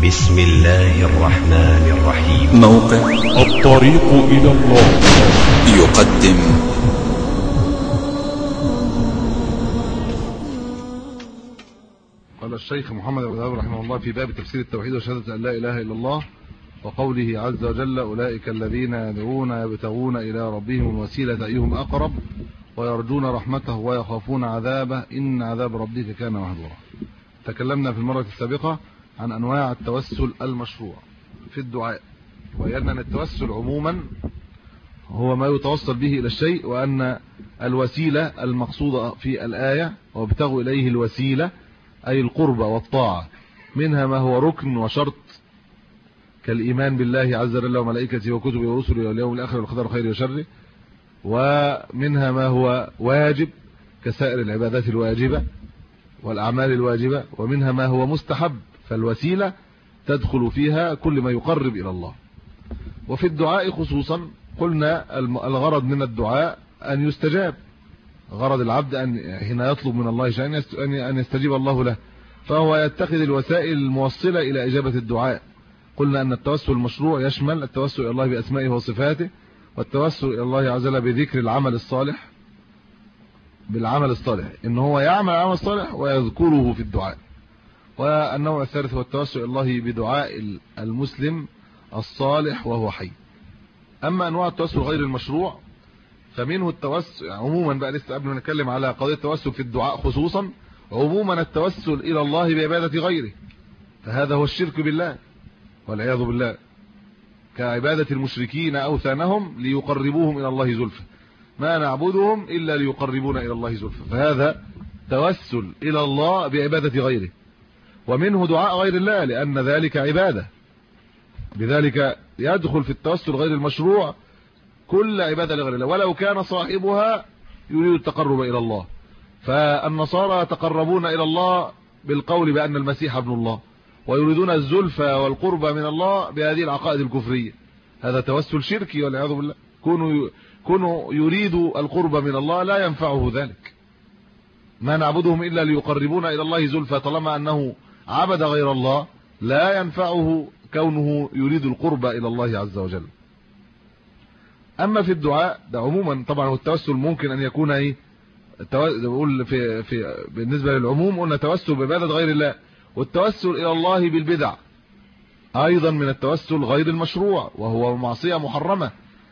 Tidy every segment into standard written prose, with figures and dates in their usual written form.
بسم الله الرحمن الرحيم. موقع الطريق إلى الله يقدم قال الشيخ محمد بن عبد رحمه الله في باب تفسير التوحيد وشهادة أن لا إله إلا الله وقوله عز وجل: أولئك الذين يدعون يبتغون إلى ربهم الوسيلة أيهم أقرب ويرجون رحمته ويخافون عذابه إن عذاب ربك كان محذورا. تكلمنا في المرة السابقة عن أنواع التوسل المشروع في الدعاء، وقلنا أن التوسل عموما هو ما يتوصل به إلى الشيء، وأن الوسيلة المقصودة في الآية وابتغوا إليه الوسيلة أي القربة والطاعة، منها ما هو ركن وشرط كالإيمان بالله عز وجل وملائكته وكتبه ورسله واليوم الآخر والقدر خيره وشره، ومنها ما هو واجب كسائر العبادات الواجبة والأعمال الواجبة، ومنها ما هو مستحب، فالوسيلة تدخل فيها كل ما يقرب إلى الله. وفي الدعاء خصوصا قلنا الغرض من الدعاء أن يستجاب، غرض العبد أن حين يطلب من الله شيئا أن يستجيب الله له، فهو يتخذ الوسائل الموصلة إلى إجابة الدعاء. قلنا أن التوسل المشروع يشمل التوسل إلى الله بأسمائه وصفاته، والتوسل إلى الله عز وجل بذكر العمل الصالح، بالعمل الصالح إن هو يعمل عمل صالح ويذكره في الدعاء. والنوع الثالث هو التوسل إلى الله بدعاء المسلم الصالح وهو حي. أما أنواع التوسل غير المشروع فمنه التوسل عموما بقى، لسه قبل ما نتكلم على قضية التوسل في الدعاء خصوصا، عموما التوسل إلى الله بعبادة غيره، فهذا هو الشرك بالله والعياذ بالله، كعبادة المشركين أوثانهم ليقربوهم إلى الله زلفى، ما نعبدهم إلا ليقربونا إلى الله زلفى، فهذا توسل إلى الله بعبادة غيره. ومنه دعاء غير الله لأن ذلك عبادة، بذلك يدخل في التوسل غير المشروع كل عبادة لغير الله ولو كان صاحبها يريد التقرب إلى الله. فالنصارى يتقربون إلى الله بالقول بأن المسيح ابن الله، ويريدون الزلفى والقرب من الله بهذه العقائد الكفرية، هذا توسل شركي والعياذ بالله. كونوا يريد القرب من الله لا ينفعه ذلك، ما نعبدهم إلا ليقربونا إلى الله زلفى، طالما أنه عبد غير الله لا ينفعه كونه يريد القرب إلى الله عز وجل. أما في الدعاء ده عموما طبعا التوسل ممكن أن يكون بقول في بالنسبة للعموم قلنا توسل بعبادة غير الله، والتوسل إلى الله بالبدع أيضا من التوسل غير المشروع، وهو معصية محرمة،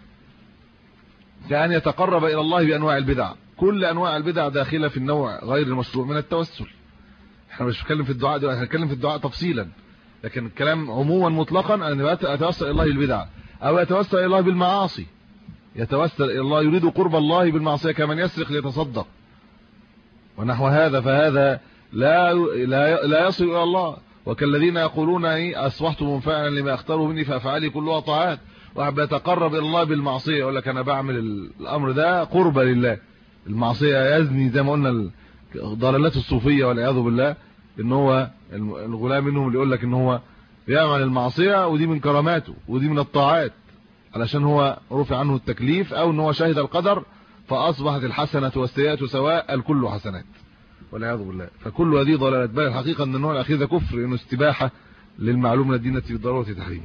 كأن يتقرب إلى الله بأنواع البدع. كل أنواع البدع داخلة في النوع غير المشروع من التوسل. احنا مش بنتكلم في الدعاء دلوقتي، هنتكلم في الدعاء تفصيلا، لكن الكلام عموما مطلقا أن يتوسل إلى الله بالبدع أو يتوسل إلى الله بالمعاصي، يتوسل إلى الله يريد قرب الله بالمعصية كمن يسرق ليتصدق ونحو هذا، فهذا لا يصل إلى الله. وكالذين يقولون أصبحت منفعلا لما اختاروا مني فأفعالي كلها طاعات، واحد يتقرب إلى الله بالمعصية يقول لك أنا بعمل الأمر ده قربة لله، المعصية يزني زي ما قلنا ضلالات الصوفية والعياذ بالله، إن هو الغلام منهم اللي يقول لك إن هو بيعمل المعصية ودي من كراماته ودي من الطاعات علشان هو رفع عنه التكليف، أو إن هو شاهد القدر فأصبحت الحسنة والسيئة سواء الكل حسنات والعياذ بالله. فكل هذه ضلالات، بل الحقيقة أن النوع الأخير ده كفر، إنه استباحة للمعلوم من الدين بالضرورة تحريم.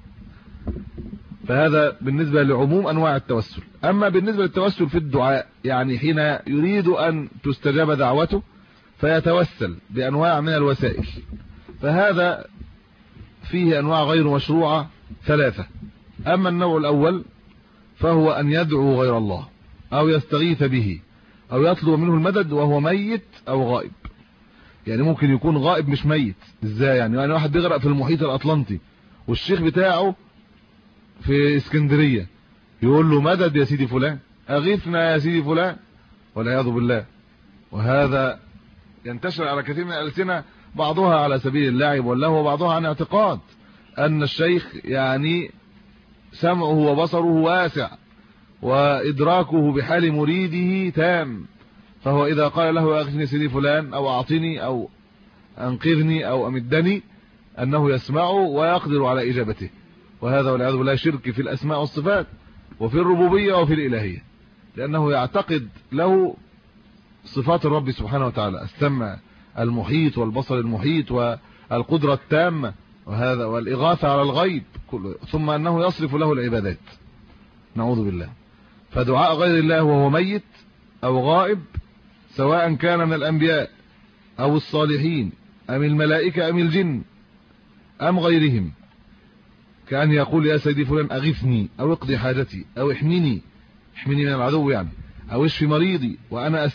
فهذا بالنسبة لعموم أنواع التوسل. أما بالنسبة للتوسل في الدعاء يعني حين يريد أن تستجاب دعوته فيتوسل بأنواع من الوسائل، فهذا فيه أنواع غير مشروعة ثلاثة. أما النوع الأول فهو أن يدعو غير الله أو يستغيث به أو يطلب منه المدد وهو ميت أو غائب. يعني ممكن يكون غائب مش ميت، إزاي يعني واحد بيغرق في المحيط الأطلنطي والشيخ بتاعه في اسكندرية يقول له مدد يا سيدي فلان، أغيثنا يا سيدي فلان والعياذ بالله. وهذا ينتشر على كثير من الألسنة، بعضها على سبيل اللعب واللهو، وبعضها عن اعتقاد أن الشيخ يعني سمعه وبصره واسع وإدراكه بحال مريده تام، فهو إذا قال له أغثني سيدي فلان أو أعطني أو أنقذني أو أمدني أنه يسمعه ويقدر على إجابته. وهذا والعياذ بالله شرك في الأسماء والصفات وفي الربوبية وفي الإلهية، لأنه يعتقد له صفات الرب سبحانه وتعالى، السمع المحيط والبصر المحيط والقدرة التامة وهذا والإغاثة على الغيب ثم أنه يصرف له العبادات، نعوذ بالله. فدعاء غير الله وهو ميت أو غائب، سواء كان من الأنبياء أو الصالحين أم الملائكة أم الجن أم غيرهم، كأن يقول يا سيدي فلان أغثني أو اقضي حاجتي أو احمني من العدو يعني، أو اشفي مريضي وأنا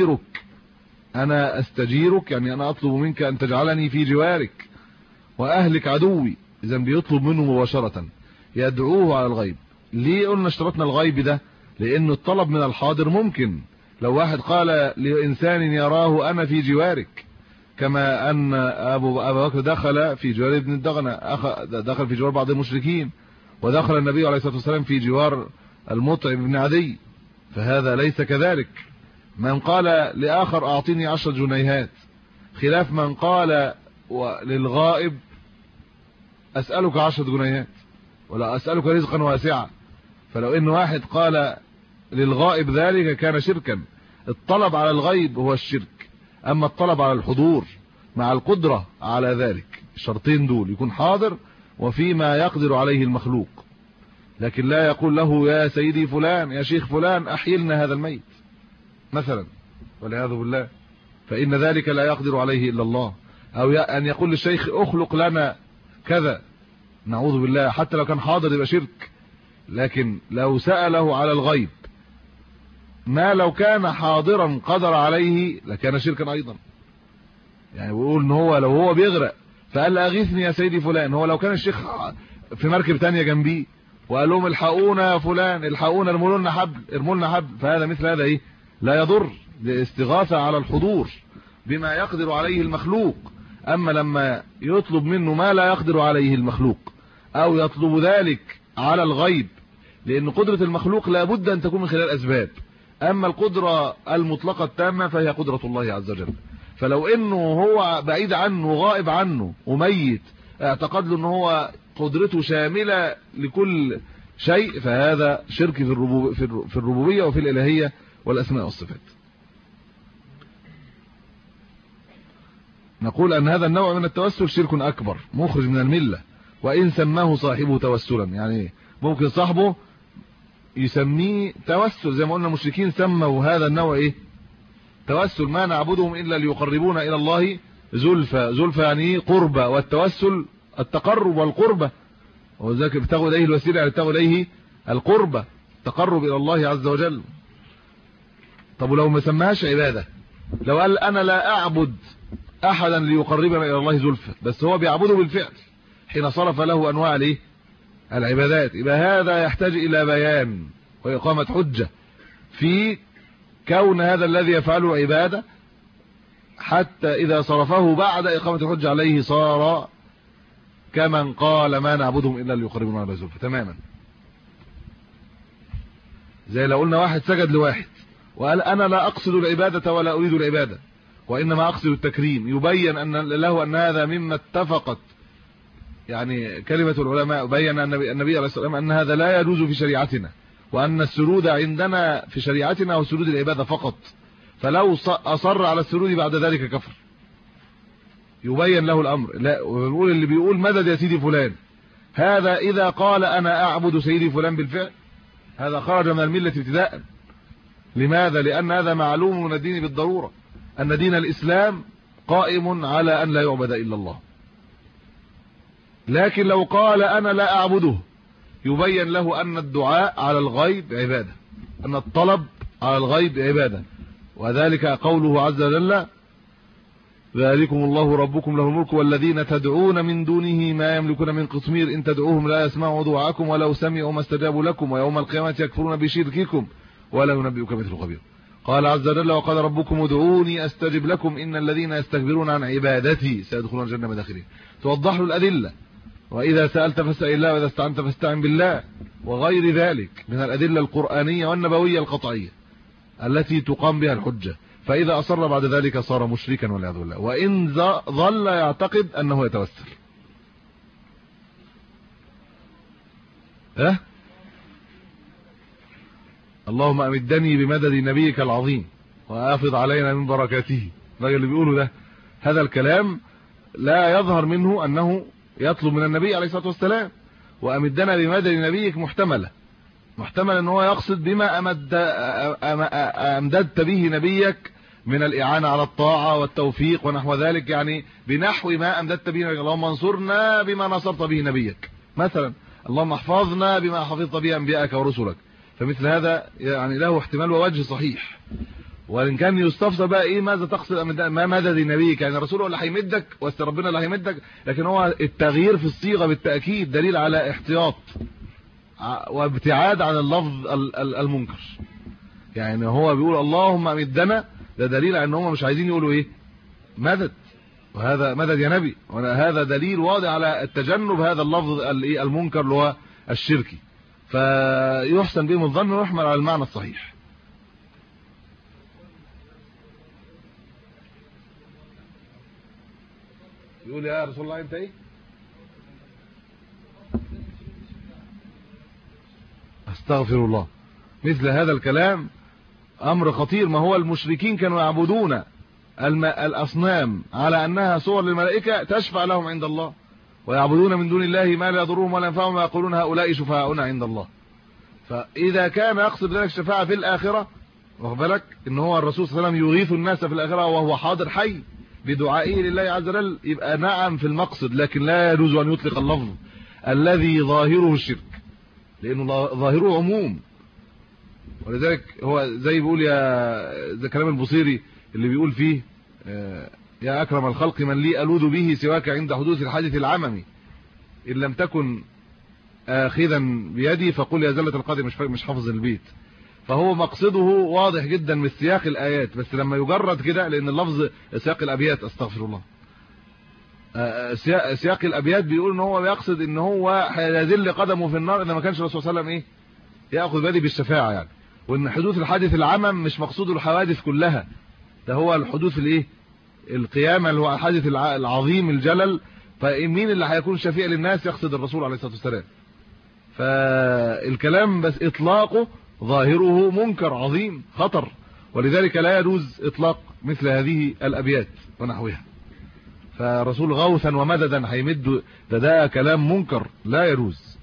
أستجيرك يعني أنا أطلب منك أن تجعلني في جوارك وأهلك عدوي. إذا بيطلب منه مباشرة، يدعوه على الغيب. ليه قلنا اشترطنا الغيب ده؟ لأنه الطلب من الحاضر ممكن. لو واحد قال لإنسان يراه أنا في جوارك، كما أن أبو بكر دخل في جوار ابن الدغنة، دخل في جوار بعض المشركين، ودخل النبي عليه الصلاة والسلام في جوار المطعم بن عدي، فهذا ليس كذلك. من قال لآخر أعطيني 10 جنيهات، خلاف من قال للغائب أسألك 10 جنيهات ولا أسألك رزقا واسعا. فلو إن واحد قال للغائب ذلك كان شركا. الطلب على الغيب هو الشرك، أما الطلب على الحضور مع القدرة على ذلك، الشرطين دول يكون حاضر وفيما يقدر عليه المخلوق، لكن لا يقول له يا سيدي فلان يا شيخ فلان أحيلنا هذا الميت مثلا والعياذ بالله، فإن ذلك لا يقدر عليه إلا الله. أو أن يقول للشيخ أخلق لنا كذا، نعوذ بالله، حتى لو كان حاضر يبقى شرك. لكن لو سأله على الغيب ما لو كان حاضرا قدر عليه لكان شركا أيضا. يعني بيقول ان هو لو هو بيغرق فقال أغيثني يا سيدي فلان، هو لو كان الشيخ في مركب تانية جنبيه وقال لهم الحقونا يا فلان الحقونا ارموا لنا حبل، فهذا مثل هذا ايه لا يضر، لاستغاثة على الحضور بما يقدر عليه المخلوق. أما لما يطلب منه ما لا يقدر عليه المخلوق أو يطلب ذلك على الغيب، لأن قدرة المخلوق لا بد أن تكون من خلال أسباب، أما القدرة المطلقة التامة فهي قدرة الله عز وجل. فلو إنه هو بعيد عنه غائب عنه وميت اعتقد له إنه هو قدرته شاملة لكل شيء، فهذا شرك في الربوبية وفي الإلهية والأسماء والصفات. نقول أن هذا النوع من التوسل شرك أكبر مخرج من الملة، وإن سماه صاحبه توسلا، يعني ممكن صاحبه يسميه توسل، زي ما قلنا المشركين سموا هذا النوع ايه توسل، ما نعبدهم إلا ليقربونا إلى الله زلفى يعني قربة، والتوسل التقرب والقربة، وذلك ابتغوا إليه الوسيلة يعني ابتغوا إليه القربة، التقرب إلى الله عز وجل. طب ولو ما سماهاش عبادة، لو قال أنا لا أعبد أحدا ليقربنا إلى الله زلفى، بس هو بيعبده بالفعل حين صرف له أنواع الايه العبادات، يبقى هذا يحتاج إلى بيان وإقامة حجة في كون هذا الذي يفعله عبادة، حتى إذا صرفه بعد إقامة الحجة عليه صار كمن قال ما نعبدهم إلا ليقربونا إلى زلفى تماما. زي لو قلنا واحد سجد لواحد وقال أنا لا أقصد العبادة ولا أريد العبادة وإنما أقصد التكريم، يبين أن له أن هذا مما اتفقت يعني كلمة العلماء، بين النبي عليه الصلاة والسلام أن هذا لا يجوز في شريعتنا، وأن السرود عندنا في شريعتنا هو سرود العبادة فقط، فلو أصر على السرود بعد ذلك كفر. يبين له الأمر. لا، ونقول اللي بيقول مدد يا سيدي فلان، هذا إذا قال أنا أعبد سيدي فلان بالفعل هذا خرج من الملة ابتداء. لماذا؟ لأن هذا معلوم من الدين بالضرورة، أن دين الإسلام قائم على أن لا يعبد إلا الله. لكن لو قال أنا لا أعبده يبين له أن الدعاء على الغيب عبادة، أن الطلب على الغيب عبادة، وذلك قوله عز وجل ذلكم الله ربكم له الملك والذين تدعون من دونه ما يملكون من قطمير إن تدعوهم لا يسمعوا دعاءكم ولو سمعوا ما استجابوا لكم ويوم القيامة يكفرون بشرككم ولا ينبئك مثل خبير. قال عز وجل وقال ربكم ادعوني أستجب لكم إن الذين يستكبرون عن عبادتي سيدخلون الجنة مداخلين. توضح له الأدلة، وإذا سألت فاسأل الله وإذا استعنت فاستعن بالله، وغير ذلك من الأدلة القرآنية والنبوية القطعية التي تقام بها الحجة. فإذا أصر بعد ذلك صار مشركا والعياذ بالله، وإن ظل يعتقد أنه يتوسل. اللهم أمدني بمدد نبيك العظيم وأفض علينا من بركاته. الراجل اللي بيقوله ده هذا الكلام لا يظهر منه أنه يطلب من النبي عليه الصلاه والسلام. وامدنا بمدد نبيك محتمل ان هو يقصد بما امددت به نبيك من الاعانه على الطاعه والتوفيق ونحو ذلك، يعني بنحو ما امددت به نبيك. اللهم انصرنا بما نصرت به نبيك مثلا، اللهم احفظنا بما حفظت به انبيائك ورسلك. فمثل هذا يعني له احتمال ووجه صحيح. وان كان يستفسر بقى ايه ماذا تقصد ما مدد نبيك، يعني الرسول هو اللي هيمدك ربنا اللي هيمدك، لكن هو التغيير في الصيغه بالتاكيد دليل على احتياط وابتعاد عن اللفظ المنكر. يعني هو بيقول اللهم امدنا، ده دليل على ان هم مش عايزين يقولوا ايه مدد، وهذا مدد يا نبي، وهذا دليل واضح على التجنب هذا اللفظ المنكر اللي هو الشركي. فيحسن بهم الظن ويحمل على المعنى الصحيح. يقول يا رسول الله انت ايه؟ استغفر الله. مثل هذا الكلام امر خطير. ما هو المشركين كانوا يعبدون الاصنام على انها صور للملائكه تشفع لهم عند الله، ويعبدون من دون الله ما لا يضرهم ولا ينفعهم ويقولون هؤلاء شفعاؤنا عند الله. فاذا كان يقصد ذلك الشفاعه في الاخره، واخد بالك ان هو الرسول صلى الله عليه وسلم يغيث الناس في الاخره وهو حاضر حي بدعائه لله عز وجل، يبقى نعم في المقصد، لكن لا يجوز ان يطلق اللفظ الذي ظاهره الشرك، لانه ظاهره عموم. ولذلك هو زي بيقول زي كلام البصيري اللي بيقول فيه يا اكرم الخلق من لي الوذ به سواك عند حدوث الحادث العممي، ان لم تكن اخذا بيدي فقل يا زلة القدر. مش حافظ البيت. فهو مقصده واضح جدا من سياق الايات، بس لما يجرد كده، لان اللفظ سياق الابيات، استغفر الله، سياق الابيات بيقول ان هو بيقصد ان هو هيذل قدمه في النار اذا ما كانش الرسول صلى الله عليه وسلم ياخذ بيدي بالشفاعه يعني. وان حدوث الحادث العمم مش مقصوده الحوادث كلها، ده هو الحدوث القيامه اللي هو الحادث العظيم الجلل. فمين اللي هيكون شفيع للناس؟ يقصد الرسول عليه الصلاه والسلام. فالكلام بس اطلاقه ظاهره منكر عظيم خطر، ولذلك لا يجوز اطلاق مثل هذه الابيات ونحوها. فالرسول غوثا ومددا هيمد، ده كلام منكر لا يجوز.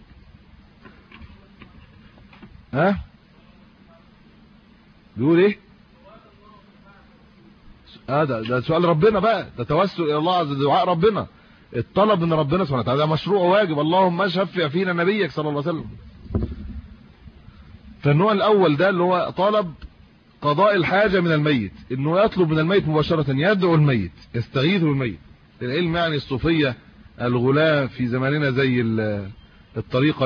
بيقول ايه؟ ده سؤال ربنا بقى، ده توسل الى الله عز وجل، دعاء ربنا، الطلب من ربنا سبحانه وتعالى، مشروع واجب. اللهم شفع فينا نبيك صلى الله عليه وسلم. فالنوع الاول ده اللي هو طلب قضاء الحاجه من الميت، انه يطلب من الميت مباشره، يدعو الميت، يستغيث بالميت. العلم يعني الصوفيه الغلاة في زماننا زي الطريقه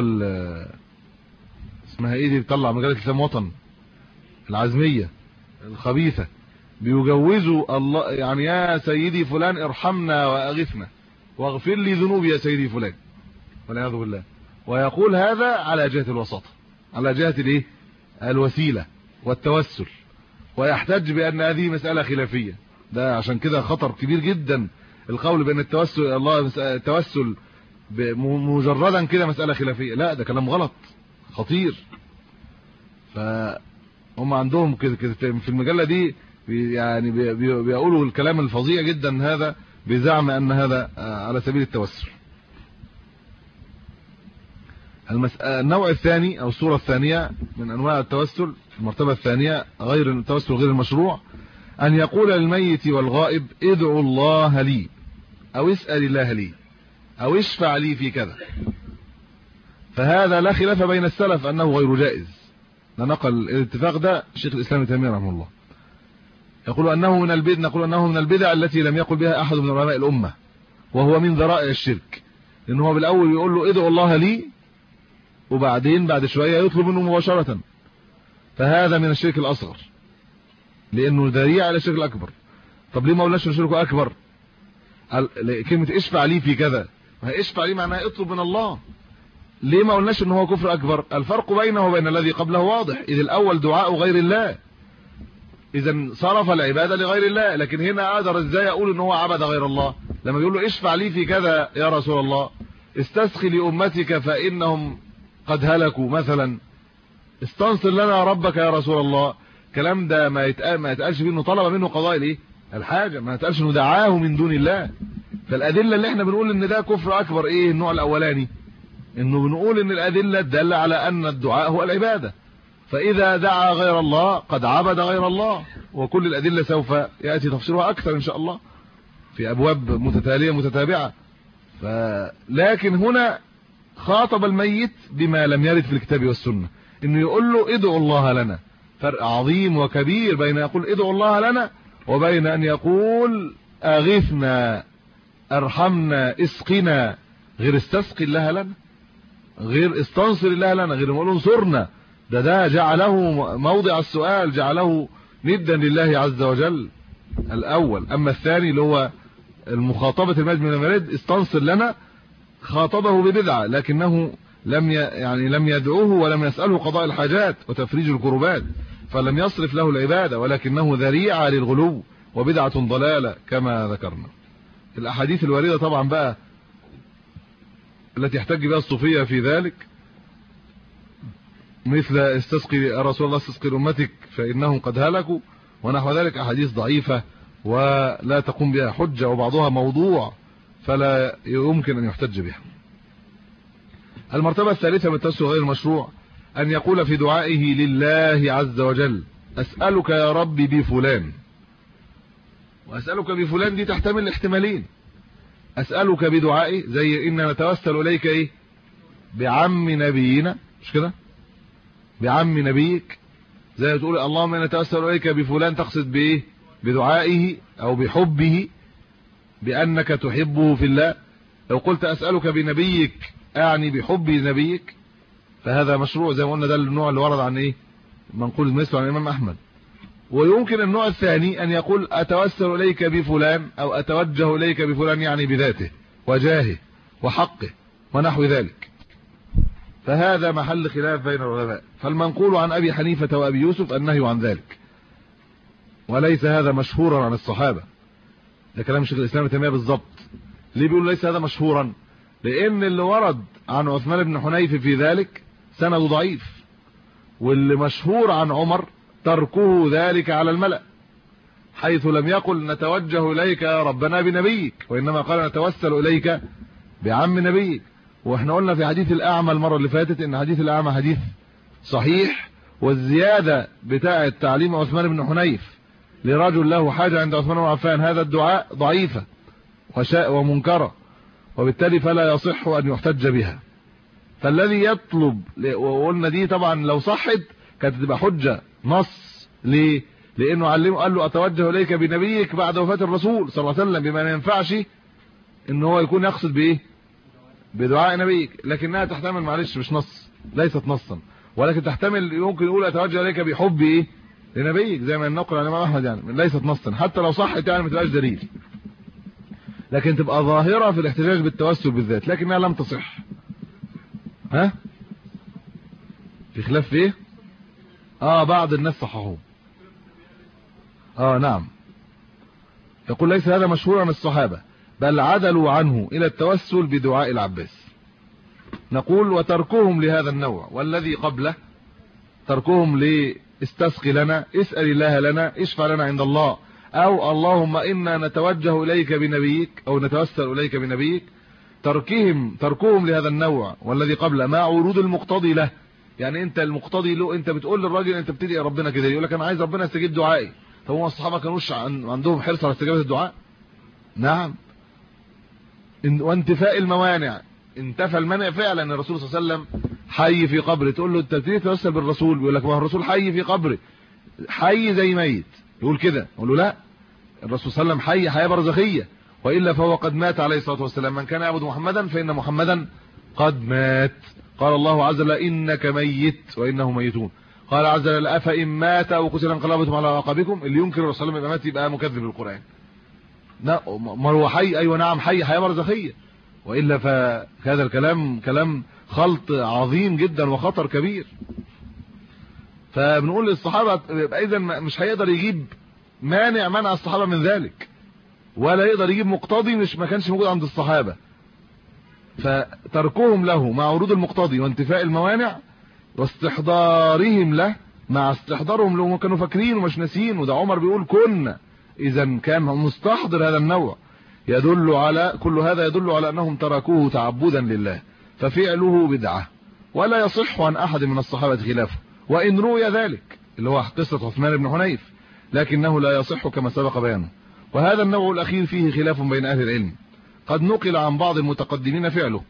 اسمها ايه دي، بتطلع مجله الاسلام وطن، العزميه الخبيثه، بيجوزوا الله يعني يا سيدي فلان ارحمنا واغثنا واغفر لي ذنوبي يا سيدي فلان والعياذ بالله. ويقول هذا على جهه الوساطه، على جهه الوسيله والتوسل، ويحتج بان هذه مساله خلافيه. ده عشان كده خطر كبير جدا القول بان التوسل الى الله التوسل مجردا كده مساله خلافيه، لا ده كلام غلط خطير. فهم عندهم كده في المجله دي يعني بيقولوا الكلام الفظيع جدا هذا بزعم ان هذا على سبيل التوسل. النوع الثاني او الصوره الثانيه من انواع التوسل، المرتبه الثانيه غير التوسل غير المشروع، ان يقول للميت والغائب ادعوا الله لي، او اسال الله لي، او اشفع لي في كذا. فهذا لا خلاف بين السلف انه غير جائز. نقل الاتفاق ده شيخ الاسلام ابن تيميه رحمه الله، يقول انه من البدع، نقول انه من البدع التي لم يقل بها احد من علماء الامه، وهو من ذرائع الشرك. لان هو بالاول يقول له ادعوا الله لي، وبعدين بعد شويه يطلب منه مباشره. فهذا من الشرك الاصغر، لانه ذريعه الى الشرك الاكبر. طب ليه ما قلناش الشرك اكبر؟ كلمه اشفع لي في كذا، ما اشفع لي معناها اطلب من الله. ليه ما قلناش ان هو كفر اكبر؟ الفرق بينه وبين الذي قبله واضح، اذ الاول دعاء غير الله، اذا صرف العباده لغير الله. لكن هنا اقدر ازاي اقول ان هو عبد غير الله؟ لما بيقول له اشفع لي في كذا يا رسول الله، استسقي لامتك فانهم قد هلكوا مثلا، استنصر لنا ربك يا رسول الله. الكلام ده ما يتقالش فيه انه طلب منه قضاء الحاجه، ما يتقالش انه دعاه من دون الله، فالادله اللي احنا بنقول ان ده كفر اكبر ايه النوع الاولاني؟ انه بنقول ان الادله تدل على ان الدعاء هو العباده، فاذا دعا غير الله قد عبد غير الله، وكل الادله سوف ياتي تفسيرها اكثر ان شاء الله في ابواب متتاليه متتابعه. لكن هنا خاطب الميت بما لم يرد في الكتاب والسنه، انه يقول له ادعوا الله لنا. فرق عظيم وكبير بين يقول ادعوا الله لنا وبين ان يقول اغثنا ارحمنا اسقنا، غير استسقي الله لنا، غير استنصر الله لنا، غير نقول انصرنا. ده جعله موضع السؤال، جعله ندا لله عز وجل الاول. اما الثاني اللي هو المخاطبه المجد من المرد استنصر لنا، خاطبه ببدعه، لكنه لم يدعوه ولم يساله قضاء الحاجات وتفريج الكربات، فلم يصرف له العباده، ولكنه ذريعه للغلو وبدعه ضلاله كما ذكرنا. الاحاديث الوارده طبعا بقى التي يحتج بها الصوفيه في ذلك، مثل استسقي رسول الله استسقي لامتك فانهم قد هلكوا ونحو ذلك، احاديث ضعيفه ولا تقوم بها حجه، وبعضها موضوع فلا يمكن ان يحتج بها. المرتبه الثالثه من التوسل غير المشروع ان يقول في دعائه لله عز وجل اسالك يا ربي بفلان. واسالك بفلان دي تحتمل احتمالين، اسالك بدعائي زي ان نتوسل اليك ايه بعم نبينا، مش كده؟ بعم نبيك، زي تقول اللهم انا نتوسل اليك بفلان، تقصد بايه؟ بدعائه او بحبه، بانك تحبه في الله. لو قلت اسالك بنبيك اعني بحب نبيك فهذا مشروع، زي ما قلنا ده النوع اللي ورد عن ايه منقول مثله عن الامام احمد. ويمكن النوع الثاني ان يقول اتوسل اليك بفلان او اتوجه اليك بفلان، يعني بذاته وجاهه وحقه ونحو ذلك، فهذا محل خلاف بين العلماء. فالمنقول عن ابي حنيفه وابي يوسف النهي عن ذلك، وليس هذا مشهورا عن الصحابه. ده كلام شيخ الاسلام ابن تيميه بالظبط. ليه بيقول ليس هذا مشهورا؟ لان اللي ورد عن عثمان بن حنيف في ذلك سند ضعيف، واللي مشهور عن عمر تركه ذلك على الملأ، حيث لم يقل نتوجه اليك يا ربنا بنبيك، وانما قال نتوسل اليك بعم نبيك. واحنا قلنا في حديث الاعمى المره اللي فاتت ان حديث الاعمى حديث صحيح، والزياده بتاعه تعليم عثمان بن حنيف لرجل له حاجه عند عثمان بن عفان هذا الدعاء ضعيفه ومنكره، وبالتالي فلا يصح ان يحتج بها. فالذي يطلب، وقلنا دي طبعا لو صحت كانت تبقى حجه نص. ليه؟ لانه علمه قال له اتوجه اليك بنبيك بعد وفاه الرسول صلى الله عليه وسلم، بما ما ينفعش ان هو يكون يقصد بايه؟ بدعاء نبيك. لكنها تحتمل، معلش مش نص، ليست نصا، ولكن تحتمل يمكن يقول اتوجه اليك بحب ايه لنبيك، زي ما نقل عن الامام احمد، يعني ليست نصا حتى لو صحت، يعني ما تبقاش دليل، لكن تبقى ظاهره في الاحتجاج بالتوسل بالذات، لكنها لم تصح. ها في خلاف في ايه؟ بعض الناس صححوه. نعم. يقول ليس هذا مشهور عن الصحابه، بل عدلوا عنه الى التوسل بدعاء العباس. نقول وتركهم لهذا النوع والذي قبله، تركهم لاستسقي لنا، اسال الله لنا، اشفع لنا عند الله، او اللهم انا نتوجه اليك بنبيك او نتوسل اليك بنبيك، تركهم لهذا النوع والذي قبله مع ورود المقتضي له. يعني انت المقتضي له، انت بتقول للراجل انت بتدعي ربنا كده، يقول لك انا عايز ربنا يستجيب دعائي. طب هو الصحابه كانوش عندهم حرص على استجابه الدعاء؟ نعم. وانتفاء الموانع، انتفى المانع فعلا. الرسول صلى الله عليه وسلم حي في قبره، تقول له انت بتيجي تتوسل بالرسول، يقول لك ما هو الرسول حي في قبره، حي زي ميت، يقول كده. يقول له لا، الرسول صلى الله عليه وسلم حي حياه برزخيه، والا فهو قد مات عليه الصلاه والسلام. من كان يعبد محمدا فان محمدا قد مات. قال الله عز وجل انك ميت وانهم ميتون. قال عز وجل افان مات او قتل انقلبتم على عقابكم. اللي ينكر الرسول صلى الله عليه وسلم مات يبقى مكذب للقران. لا، ما هو حي، ايوه نعم حي حياه برزخيه، والا فهذا الكلام كلام خلط عظيم جدا وخطر كبير. فبنقول للصحابه اذا مش هيقدر يجيب مانع منع الصحابه من ذلك، ولا يقدر يجيب مقتضي ما كانش موجود عند الصحابه. فتركهم له مع ورود المقتضي وانتفاء الموانع واستحضارهم له، مع استحضارهم له كانوا فاكرين ومش ناسيين. وده عمر بيقول كنا، اذا كان مستحضر هذا النوع. كل هذا يدل على أنهم تركوه تعبدا لله، ففعله بدعة، ولا يصح عن أحد من الصحابة خلافه، وإن روي ذلك اللي هو قصة عثمان بن حنيف، لكنه لا يصح كما سبق بيانه. وهذا النوع الأخير فيه خلاف بين أهل العلم، قد نقل عن بعض المتقدمين فعله،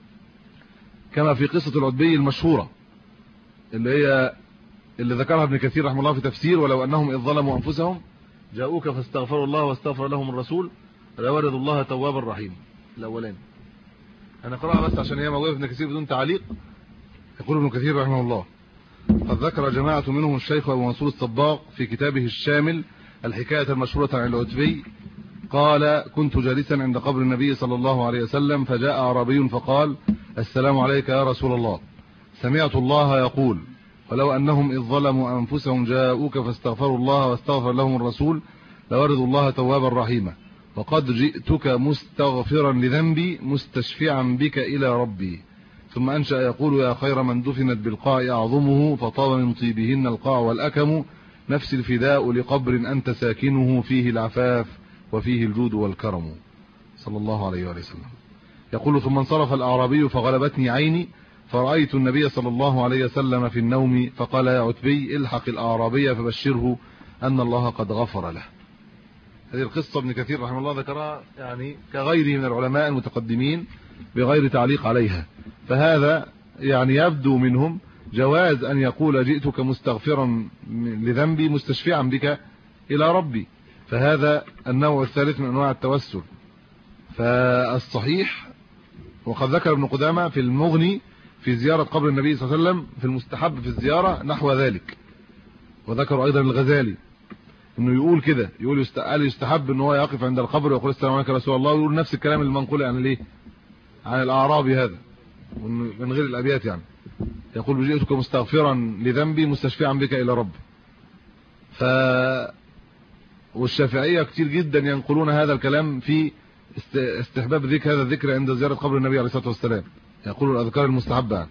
كما في قصة العتبي المشهورة اللي ذكرها ابن كثير رحمه الله في تفسير: ولو أنهم إذ ظلموا أنفسهم جاءوك فاستغفروا الله واستغفر لهم الرسول لوجدوا الله توابا رحيما. الأولاني أنا قرأها بس عشان هي موجودة في ابن كثير بدون تعليق. يقول ابن كثير رحمه الله: قد ذكر جماعة منهم الشيخ أبو منصور الصباغ في كتابه الشامل الحكاية المشهورة عن العتبي قال: كنت جالسا عند قبر النبي صلى الله عليه وسلم، فجاء أعرابي فقال: السلام عليك يا رسول الله، سمعت الله يقول: ولو أنهم إذ ظلموا أنفسهم جاءوك فاستغفروا الله واستغفر لهم الرسول لوردوا الله توابا رحيما، وقد جئتك مستغفرا لذنبي مستشفعا بك إلى ربي. ثم أنشأ يقول: يا خير من دفنت بالقاع أعظمه، فطاب من طيبهن القاع والأكم، نفس الفداء لقبر أنت ساكنه، فيه العفاف وفيه الجود والكرم، صلى الله عليه وسلم. يقول: ثم انصرف الأعرابي فغلبتني عيني، فرأيت النبي صلى الله عليه وسلم في النوم، فقال: يا عتبي الحق الأعرابي فبشره أن الله قد غفر له. هذه القصة ابن كثير رحمه الله ذكرها يعني كغيره من العلماء المتقدمين بغير تعليق عليها، فهذا يعني يبدو منهم جواز أن يقول: جئتك مستغفرا لذنبي مستشفعا بك إلى ربي، فهذا النوع الثالث من أنواع التوسل. فالصحيح، وقد ذكر ابن قدامة في المغني في زيارة قبر النبي صلى الله عليه وسلم في المستحب في الزيارة نحو ذلك، وذكر أيضا الغزالي انه يقول كده، يقول يستحب ان هو يقف عند القبر ويقول: السلام عليكم يا رسول الله، ويقول نفس الكلام المنقول عن الايه، عن الاعرابي هذا من غير الابيات، يعني يقول: جئتك مستغفرا لذنبي مستشفعا بك الى رب. والشافعيه كتير جدا ينقلون هذا الكلام في استحباب ذكر هذا الذكر عند زياره قبر النبي عليه الصلاه والسلام، يقول الاذكار المستحبه.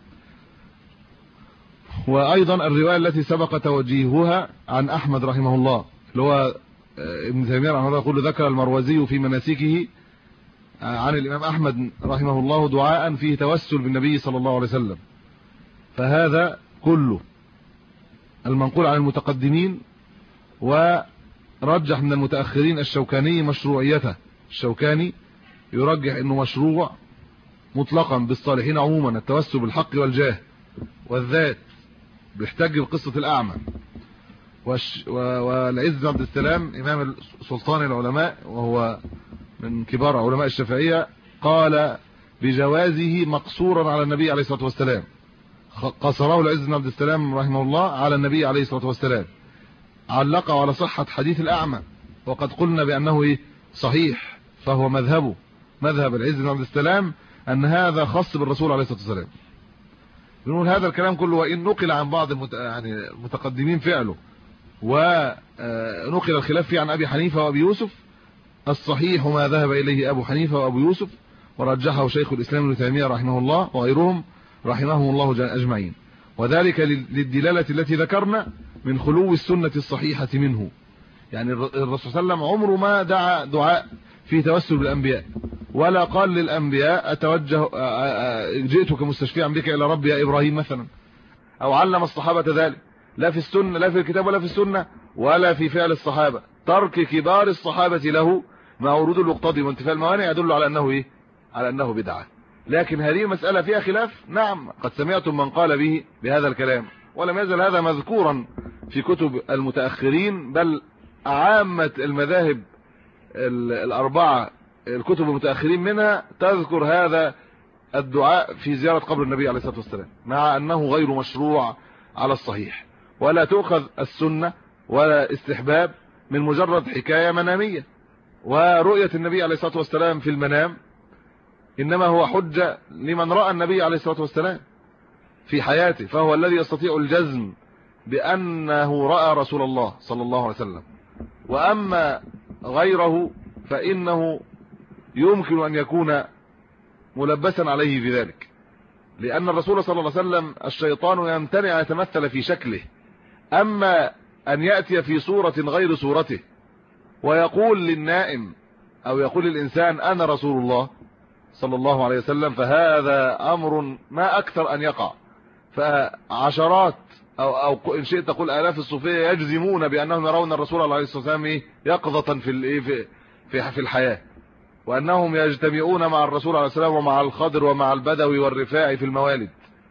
وايضا الروايه التي سبق توجيهها عن احمد رحمه الله، اللي هو ابن تيميه رحمه الله يقول: ذكر المروزي في مناسكه عن الامام احمد رحمه الله دعاء فيه توسل بالنبي صلى الله عليه وسلم. فهذا كله المنقول عن المتقدمين، ورجح من المتاخرين الشوكاني مشروعيته. الشوكاني يرجح انه مشروع مطلقا بالصالحين عموما التوسل بالحق والجاه والذات، بيحتج بقصه الاعمى. والعز بن عبد السلام امام سلطان العلماء وهو من كبار علماء الشافعيه قال بجوازه مقصورا على النبي عليه الصلاه والسلام، قصره العز بن عبد السلام رحمه الله على النبي عليه الصلاه والسلام، علقه على صحه حديث الاعمى، وقد قلنا بانه صحيح، فهو مذهب العز بن عبد السلام ان هذا خاص بالرسول عليه الصلاه والسلام. نقول هذا الكلام كله وان نقل عن بعض المتقدمين فعله، ونقل الخلاف فيه عن ابي حنيفه وابي يوسف، الصحيح ما ذهب اليه ابو حنيفه وابو يوسف، ورجحه شيخ الاسلام ابن تيميه رحمه الله وغيرهم رحمهم الله اجمعين، وذلك للدلاله التي ذكرنا من خلو السنه الصحيحه منه. يعني الرسول صلى الله عليه وسلم عمره ما دعا دعاء فيه توسل بالانبياء، ولا قال للانبياء اتوجه جئتك مستشفعا بك الى ربي يا ابراهيم مثلا، او علم الصحابه ذلك، لا في السنه، لا في الكتاب ولا في السنه ولا في فعل الصحابه. ترك كبار الصحابه له مع ورود المقتضي وانتفاء الموانع يدل على انه على انه بدعه. لكن هذه المساله فيها خلاف، نعم قد سمعتم من قال به بهذا الكلام، ولم يزل هذا مذكورا في كتب المتاخرين، بل عامه المذاهب الاربعه الكتب المتاخرين منها تذكر هذا الدعاء في زياره قبر النبي عليه الصلاه والسلام، مع انه غير مشروع على الصحيح، ولا تؤخذ السنه ولا استحباب من مجرد حكايه مناميه. ورؤيه النبي عليه الصلاه والسلام في المنام انما هو حجه لمن راى النبي عليه الصلاه والسلام في حياته، فهو الذي يستطيع الجزم بانه راى رسول الله صلى الله عليه وسلم. واما غيره فانه يمكن ان يكون ملبسا عليه في ذلك، لان الرسول صلى الله عليه وسلم الشيطان يمتنع ان يتمثل في شكله، اما ان ياتي في صوره غير صورته ويقول للنائم أو يقول الإنسان أنا رسول الله صلى الله عليه وسلم، فهذا أمر ما أكثر أن يقع. فعشرات أو إن شئت تقول آلاف الصوفية يجزمون بأنهم يرون الرسول عليه الصلاة والسلام يقظة في الحياة، وأنهم يجتمعون مع الرسول عليه السلام ومع الخضر ومع البدوي والرفاعي في الموالد،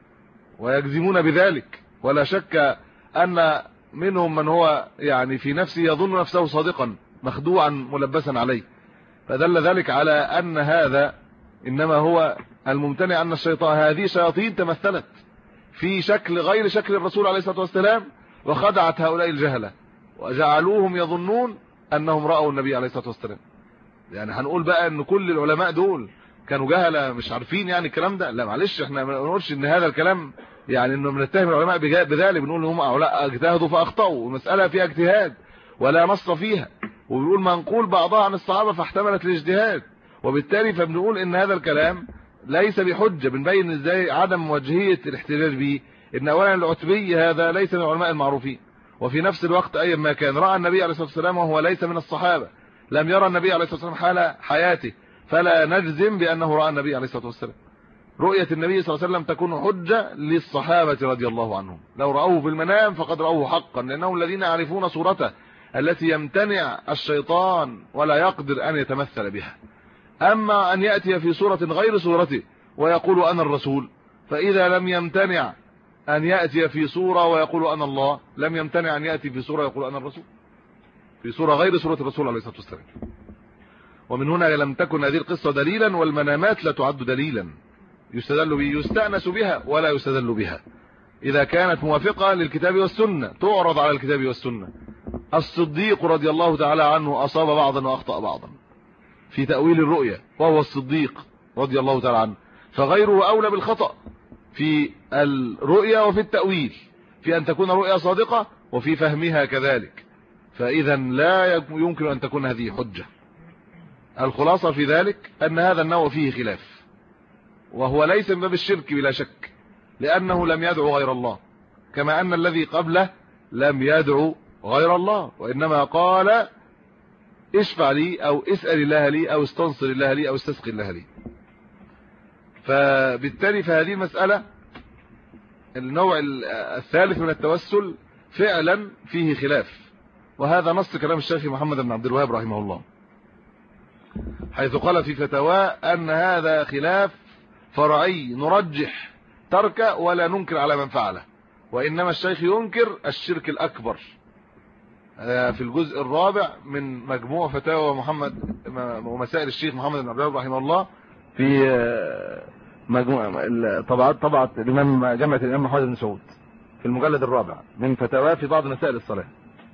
ويجزمون بذلك. ولا شك أن منهم من هو يعني في نفسه يظن نفسه صادقا مخدوعا ملبسا عليه. فدل ذلك على أن هذا إنما هو الممتنع، أن الشيطان هذه شياطين تمثلت في شكل غير شكل الرسول عليه الصلاة والسلام، وخدعت هؤلاء الجهلة وجعلوهم يظنون أنهم رأوا النبي عليه الصلاة والسلام. يعني هنقول بقى أن كل العلماء دول كانوا جهلة مش عارفين يعني الكلام ده؟ لا معلش، احنا ما نقولش ان هذا الكلام يعني انه بنتهم العلماء بذلك، بنقول ان هم لا اجتهدوا فاخطاوا، المسألة فيها اجتهاد ولا نص فيها، وبيقول منقول بعضها عن الصحابة فاحتملت الاجتهاد، وبالتالي فبنقول ان هذا الكلام ليس بحجة. بنبين ازاي عدم وجهية الاحتجاج به، ان اولا العتبي هذا ليس من العلماء المعروفين، وفي نفس الوقت اي ما كان رأى النبي عليه الصلاة والسلام وهو ليس من الصحابة، لم يرى النبي عليه الصلاة والسلام حال حياته، فلا نجزم بأنه رأى النبي عليه الصلاة والسلام. رؤية النبي صلى الله عليه وسلم تكون حجة للصحابة رضي الله عنهم، لو رأوه في المنام فقد رأوه حقا، لأنهم الذين يعرفون صورته التي يمتنع الشيطان ولا يقدر أن يتمثل بها. أما أن يأتي في صورة غير صورته ويقول أنا الرسول، فإذا لم يمتنع أن يأتي في صورة ويقول أنا الله، لم يمتنع أن يأتي في صورة ويقول أنا الرسول، في صورة غير صورة الرسول عليه الصلاة والسلام. ومن هنا لم تكن هذه القصة دليلا، والمنامات لا تعد دليلا يستدل به، يستأنس بها ولا يستدل بها. إذا كانت موافقة للكتاب والسنة تعرض على الكتاب والسنة. الصديق رضي الله تعالى عنه أصاب بعضا وأخطأ بعضا في تأويل الرؤيا، وهو الصديق رضي الله تعالى عنه، فغيره أولى بالخطأ في الرؤيا وفي التأويل، في أن تكون رؤيا صادقة وفي فهمها كذلك. فإذا لا يمكن أن تكون هذه حجة. الخلاصة في ذلك أن هذا النوع فيه خلاف، وهو ليس من باب الشرك بلا شك، لأنه لم يدعو غير الله، كما أن الذي قبله لم يدعو غير الله، وإنما قال اشفع لي أو اسأل الله لي أو استنصر الله لي أو استسقي الله لي. فبالتالي فهذه المسألة النوع الثالث من التوسل فعلا فيه خلاف، وهذا نص كلام الشيخ محمد بن عبد الوهاب رحمه الله، حيث قال في فتاوى أن هذا خلاف فرعي نرجح ترك ولا ننكر على من فعله، وإنما الشيخ ينكر الشرك الأكبر. في الجزء الرابع من مجموع فتاوى محمد ومسائل الشيخ محمد بن عبد الوهاب رحمه الله، في مجموعة طبعة الإمام جامعة الإمام محمد بن سعود، في المجلد الرابع من فتاوى في بعض مسائل الصلاة.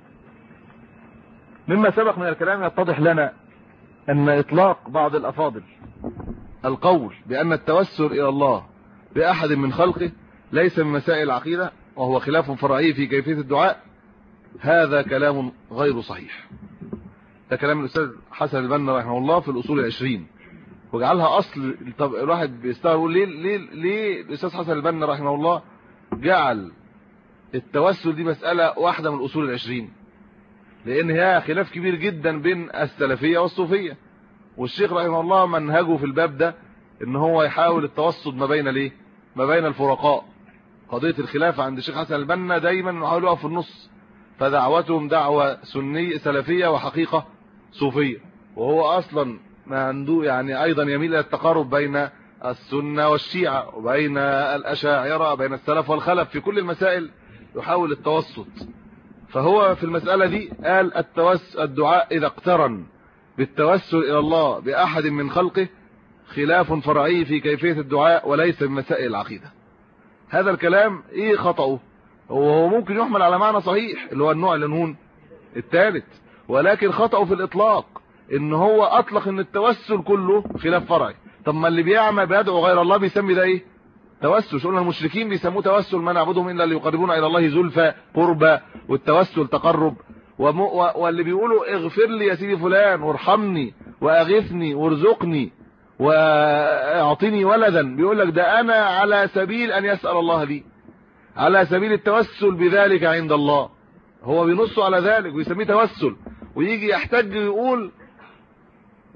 مما سبق من الكلام يتضح لنا أن إطلاق بعض الأفاضل القول بأن التوسل إلى الله بأحد من خلقه ليس من مسائل العقيدة، وهو خلاف فرعي في كيفية الدعاء، هذا كلام غير صحيح. ده كلام الأستاذ حسن البنا رحمه الله في الأصول 20، وجعلها أصل. طب الواحد بيستغرب ليه الأستاذ حسن البنا رحمه الله جعل التوسل دي مسألة واحدة من الأصول 20؟ لأن هي خلاف كبير جدا بين السلفية والصوفية، والشيخ رحمه الله منهجه في الباب ده ان هو يحاول التوسط ما بين الفرقاء. قضية الخلاف عند الشيخ حسن البنا دايما يحاول يقف في النص، فدعوتهم دعوة سنية سلفية وحقيقة صوفية، وهو اصلا ما عنده يعني ايضا يميل الى التقارب بين السنة والشيعة وبين الاشاعرة، بين السلف والخلف، في كل المسائل يحاول التوسط. فهو في المسألة دي قال الدعاء إذا اقترن بالتوسل إلى الله بأحد من خلقه خلاف فرعي في كيفية الدعاء وليس من مسائل العقيدة. هذا الكلام إيه خطأه؟ هو ممكن يحمل على معنى صحيح اللي هو النوع النون الثالث، ولكن خطأه في الإطلاق إن هو أطلق إن التوسل كله خلاف فرعي. طب ما اللي بيعمل بيدعو غير الله بيسمي ده إيه؟ توسل. قلنا المشركين بيسموه توسل، ما نعبدهم الا ليقربونا الى الله زلفى قربى، والتوسل تقرب. واللي بيقولوا اغفر لي يا سيدي فلان وارحمني واغثني وارزقني واعطني ولدا، بيقول لك ده انا على سبيل ان يسأل الله لي، على سبيل التوسل بذلك عند الله. هو بينص على ذلك ويسميه توسل، ويجي يحتج ويقول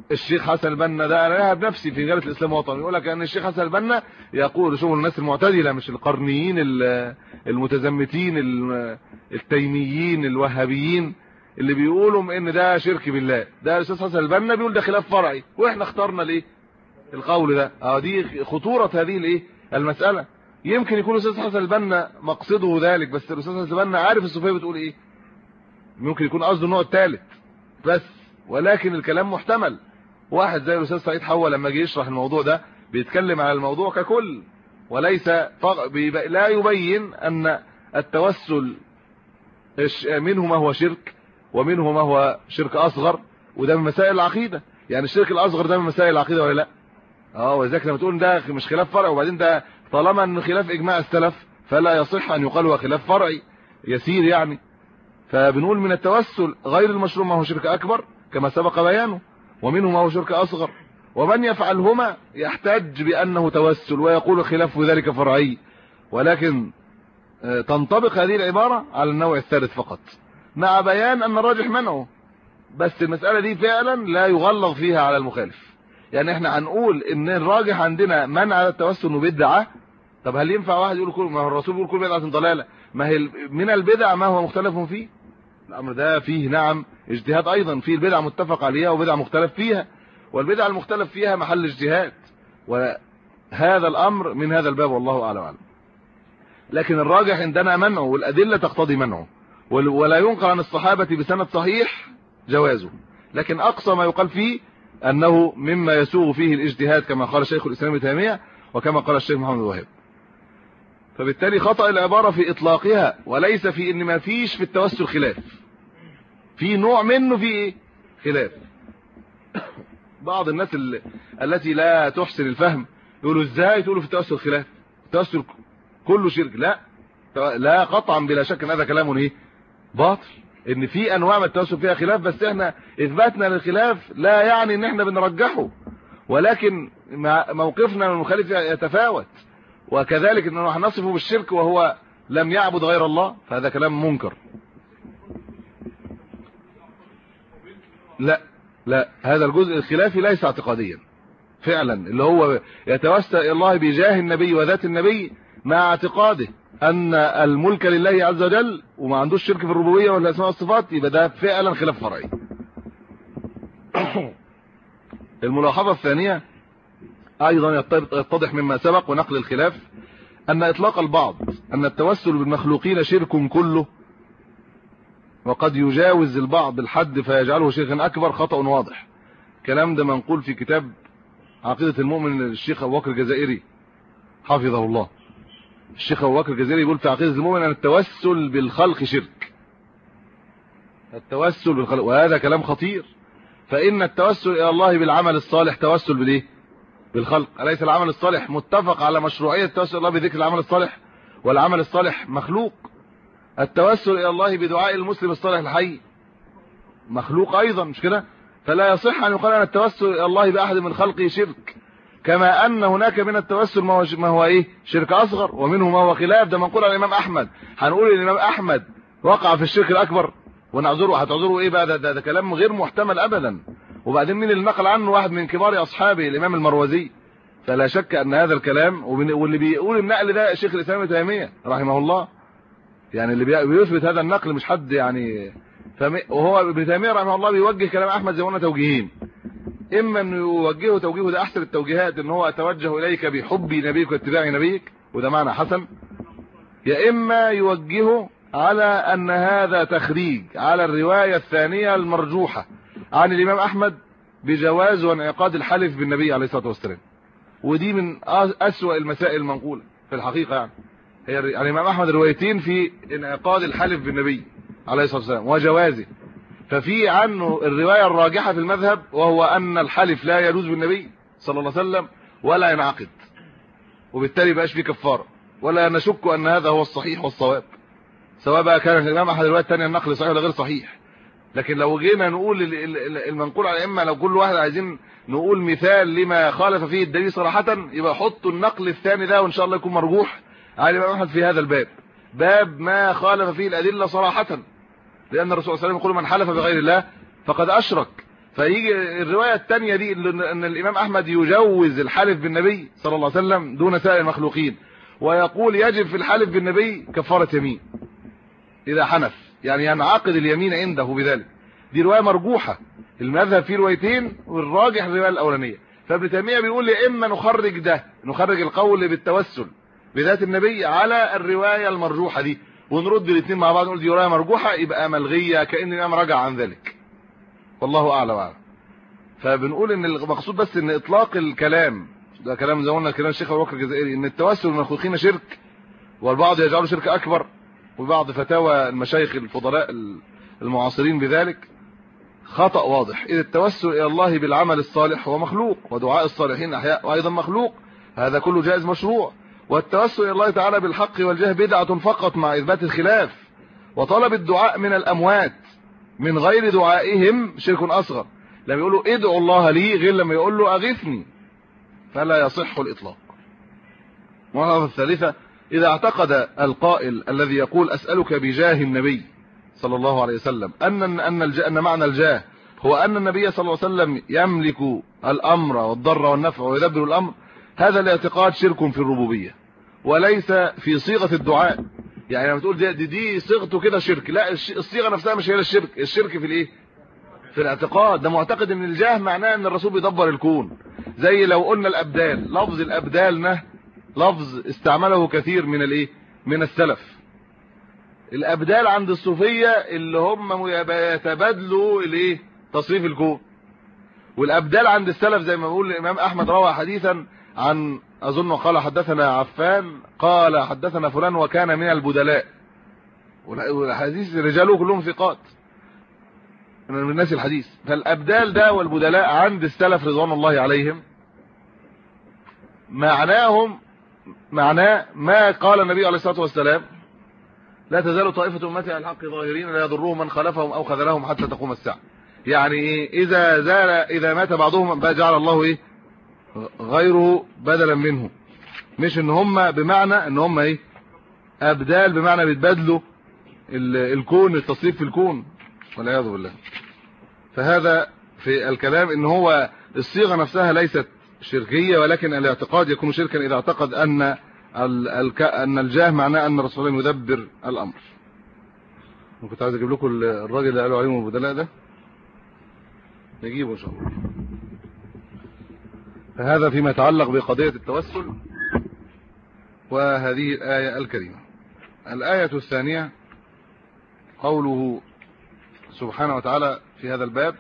الشيخ حسن البنا ده انا بنفسي في جلسه الاسلام وطني يقول لك ان الشيخ حسن البنا يقول شوفوا الناس المعتدله مش القرنيين المتزمتين التيميين الوهابيين اللي بيقولوا ان ده شرك بالله. ده الاستاذ حسن البنا بيقول ده خلاف فرعي واحنا اخترنا ليه القول ده. دي خطوره هذه الايه المساله. يمكن يكون الاستاذ حسن البنا مقصده ذلك بس الاستاذ حسن البنا عارف الصوفيه بتقول ايه. ممكن يكون قصده النوع الثالث بس ولكن الكلام محتمل. واحد زي الاستاذ سعيد حوا لما جه يشرح الموضوع ده بيتكلم على الموضوع ككل وليس لا يبين ان التوسل منه ما هو شرك ومنه ما هو شرك اصغر وده من مسائل العقيده. يعني الشرك الاصغر ده من مسائل العقيده ولا لا؟ ولذلك لما تقول ده مش خلاف فرعي وبعدين ده طالما انه خلاف اجماع السلف فلا يصح ان يقال هو خلاف فرعي يسير يعني. فبنقول من التوسل غير المشروع ما هو شرك اكبر كما سبق بيانه ومنه ما هو شرك اصغر ومن يفعلهما يحتج بانه توسل ويقول خلاف ذلك فرعي ولكن تنطبق هذه العباره على النوع الثالث فقط مع بيان ان الراجح منعه. بس المساله دي فعلا لا يغلظ فيها على المخالف. يعني احنا هنقول ان الراجح عندنا منع على التوسل انه بدعه. طب هل ينفع واحد يقول كل ما هو الرسول بيقول كل بدعه ضلاله؟ ما هي من البدع ما هو مختلف فيه. الامر ده فيه نعم اجتهاد ايضا. فيه البدع متفق عليها وبدع مختلف فيها والبدع المختلف فيها محل اجتهاد وهذا الامر من هذا الباب والله اعلم. لكن الراجح عندنا منعه والادله تقتضي منعه ولا ينقل عن الصحابه بسند صحيح جوازه. لكن اقصى ما يقال فيه انه مما يسوغ فيه الاجتهاد كما قال شيخ الاسلام ابن تيميه وكما قال الشيخ محمد الوهاب. فبالتالي خطأ العباره في اطلاقها وليس في ان ما فيش في التوسل خلاف. في نوع منه في ايه خلاف. بعض الناس التي لا تحسن الفهم يقولوا ازاي تقولوا في التوسل خلاف؟ التوسل كله شرك. لا قطعا بلا شك ان هذا كلام ايه باطل. ان في انواع من التوسل فيها خلاف بس احنا اثباتنا للخلاف لا يعني ان احنا بنرجحه ولكن موقفنا من المخالف يتفاوت. وكذلك انه هنصفه بالشرك وهو لم يعبد غير الله فهذا كلام منكر. لا هذا الجزء الخلافي ليس اعتقاديا فعلا اللي هو يتوسل الى الله بجاه النبي وذات النبي مع اعتقاده ان الملك لله عز وجل وما عندوش شرك في الربوبيه ولا الاسماء والصفات يبقى ده فعلا خلاف فرعي. الملاحظه الثانيه ايضا يتضح مما سبق ونقل الخلاف ان اطلاق البعض ان التوسل بالمخلوقين شرك كله وقد يجاوز البعض الحد فيجعله شركا اكبر خطأ واضح. كلام ده منقول في كتاب عقيدة المؤمن للشيخ ابو بكر الجزائري حفظه الله. الشيخ ابو بكر الجزائري يقول في عقيدة المؤمن ان التوسل بالخلق شرك. التوسل بالخلق وهذا كلام خطير. فان التوسل الى الله بالعمل الصالح توسل بالايه بالخلق. اليس العمل الصالح متفق على مشروعية التوسل الى الله بذكر العمل الصالح والعمل الصالح مخلوق. التوسل الى الله بدعاء المسلم الصالح الحي مخلوق ايضا مش كده. فلا يصح ان يقال ان التوسل الى الله باحد من خلقه شرك كما ان هناك من التوسل ما هو ايه شرك اصغر ومنه ما هو خلاف. ده منقول عن الامام احمد. هنقول ان الامام احمد وقع في الشرك الاكبر ونعذره هتعذره ايه بقى؟ ده كلام غير محتمل ابدا. وبعدين مين اللي نقل عنه؟ واحد من كبار اصحابه الامام المروزي. فلا شك ان هذا الكلام واللي بيقول النقل ده شيخ الاسلام ابن تيميه رحمه الله. يعني اللي بيثبت هذا النقل مش حد يعني وهو ابن تيميه رحمه الله بيوجه كلام احمد زي ما قلنا توجيهين. اما انه يوجهه توجيهه ده احسن التوجيهات ان هو اتوجه اليك بحب نبيك واتباع نبيك وده معنى حسن. يا اما يوجهه على ان هذا تخريج على الروايه الثانيه المرجوحه عن الامام احمد بجواز وانعقاد الحلف بالنبي عليه الصلاه والسلام. ودي من اسوأ المسائل المنقوله في الحقيقه. يعني هي الامام احمد روايتين في انعقاد الحلف بالنبي عليه الصلاه والسلام وجوازه. ففي عنه الروايه الراجحه في المذهب وهو ان الحلف لا يجوز بالنبي صلى الله عليه وسلم ولا ينعقد وبالتالي بقاش فيه كفاره ولا نشك ان هذا هو الصحيح والصواب سواء بقى كان الامام احمد الروايه الثانيه النقل صحيح ولا غير صحيح. لكن لو جينا نقول المنقول على الائمه لو كل واحد عايزين نقول مثال لما خالف فيه الدليل صراحه يبقى حطوا النقل الثاني ده وان شاء الله يكون مرجوح على الامام احمد في هذا الباب باب ما خالف فيه الادله صراحه. لان الرسول صلى الله عليه وسلم يقول من حلف بغير الله فقد اشرك. فيجي الرواية الثانية دي ان الامام احمد يجوز الحلف بالنبي صلى الله عليه وسلم دون سائر المخلوقين، ويقول يجب في الحلف بالنبي كفارة يمين اذا حنف، يعني ينعقد اليمين عنده بذلك. دي رواية مرجوحة، المذهب فيه روايتين والراجح الرواية الاولانية. فابن تيمية بيقول لي اما نخرج القول بالتوسل بذات النبي على الرواية المرجوحة دي، ونرد الاثنين مع بعض، نقول دي رواية مرجوحة يبقى ملغية كأن الامام رجع عن ذلك، والله اعلم واعلم. فبنقول ان المقصود بس ان اطلاق الكلام ده كلام زي ما قلنا كلام الشيخ ابو بكر الجزائري، ان التوسل بالمخلوقين شرك، والبعض يجعله شرك اكبر، وبعض فتاوى المشايخ الفضلاء المعاصرين بذلك خطأ واضح. اذ التوسل الى الله بالعمل الصالح هو مخلوق، ودعاء الصالحين احياء وايضا مخلوق، هذا كله جائز مشروع. والتوسل الى الله تعالى بالحق والجاه بدعة فقط مع اثبات الخلاف. وطلب الدعاء من الاموات من غير دعائهم شرك اصغر، لما يقولوا ادعوا الله لي غير لما يقول له اغثني، فلا يصح الاطلاق. والمرة الثالثة اذا اعتقد القائل الذي يقول اسالك بجاه النبي صلى الله عليه وسلم ان معنى الجاه هو ان النبي صلى الله عليه وسلم يملك الامر والضر والنفع ويدبر الامر، هذا الاعتقاد شرك في الربوبيه وليس في صيغه الدعاء. يعني لما تقول دي صيغته كده شرك، لا الصيغه نفسها مش هي الشرك، الشرك في الايه؟ في الاعتقاد. ده معتقد ان الجاه معناه ان الرسول بيدبر الكون. زي لو قلنا الابدال، لفظ الابدال لفظ استعمله كثير من الايه؟ من السلف. الابدال عند الصوفيه اللي هم يتبادلوا الايه؟ تصريف الكون. والابدال عند السلف زي ما بيقول الامام احمد روى حديثا عن اظن قال حدثنا عفان قال حدثنا فلان وكان من البدلاء، والحديث رجاله كلهم ثقات من الناس الحديث. فالابدال ده والبدلاء عند السلف رضوان الله عليهم معناه ما قال النبي عليه الصلاه والسلام لا تزال طائفه امتي على الحق ظاهرين لا يضرهم من خالفهم او خذلهم حتى تقوم الساعه. يعني ايه؟ اذا مات بعضهم جعل الله ايه؟ غيره بدلا منه. مش ان هم بمعنى ان هم ايه؟ ابدال بمعنى بيتبادلوا الكون، التصريف في الكون والعياذ بالله. فهذا في الكلام ان هو الصيغه نفسها ليست شركيه، ولكن الاعتقاد يكون شركا اذا اعتقد ان الجاه معناه ان الرسول يدبر الامر. كنت عايز اجيب لكم الراجل اللي قالوا عليهم البدلاء ده، نجيبه ان شاء الله. فهذا فيما يتعلق بقضيه التوسل وهذه الايه الكريمه. الايه الثانيه قوله سبحانه وتعالى في هذا الباب: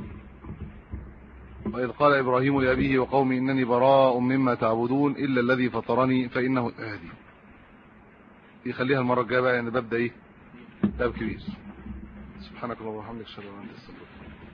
وإذ قال إبراهيم لأبيه وقومه إنني براء مما تعبدون إلا الذي فطرني فإنه يهدي. يخليها المرة الجاية بقى، يعني الباب ده إيه؟ باب كبير. سبحانك اللهم وبحمدك أشهد أن لا إله إلا أنت أستغفرك.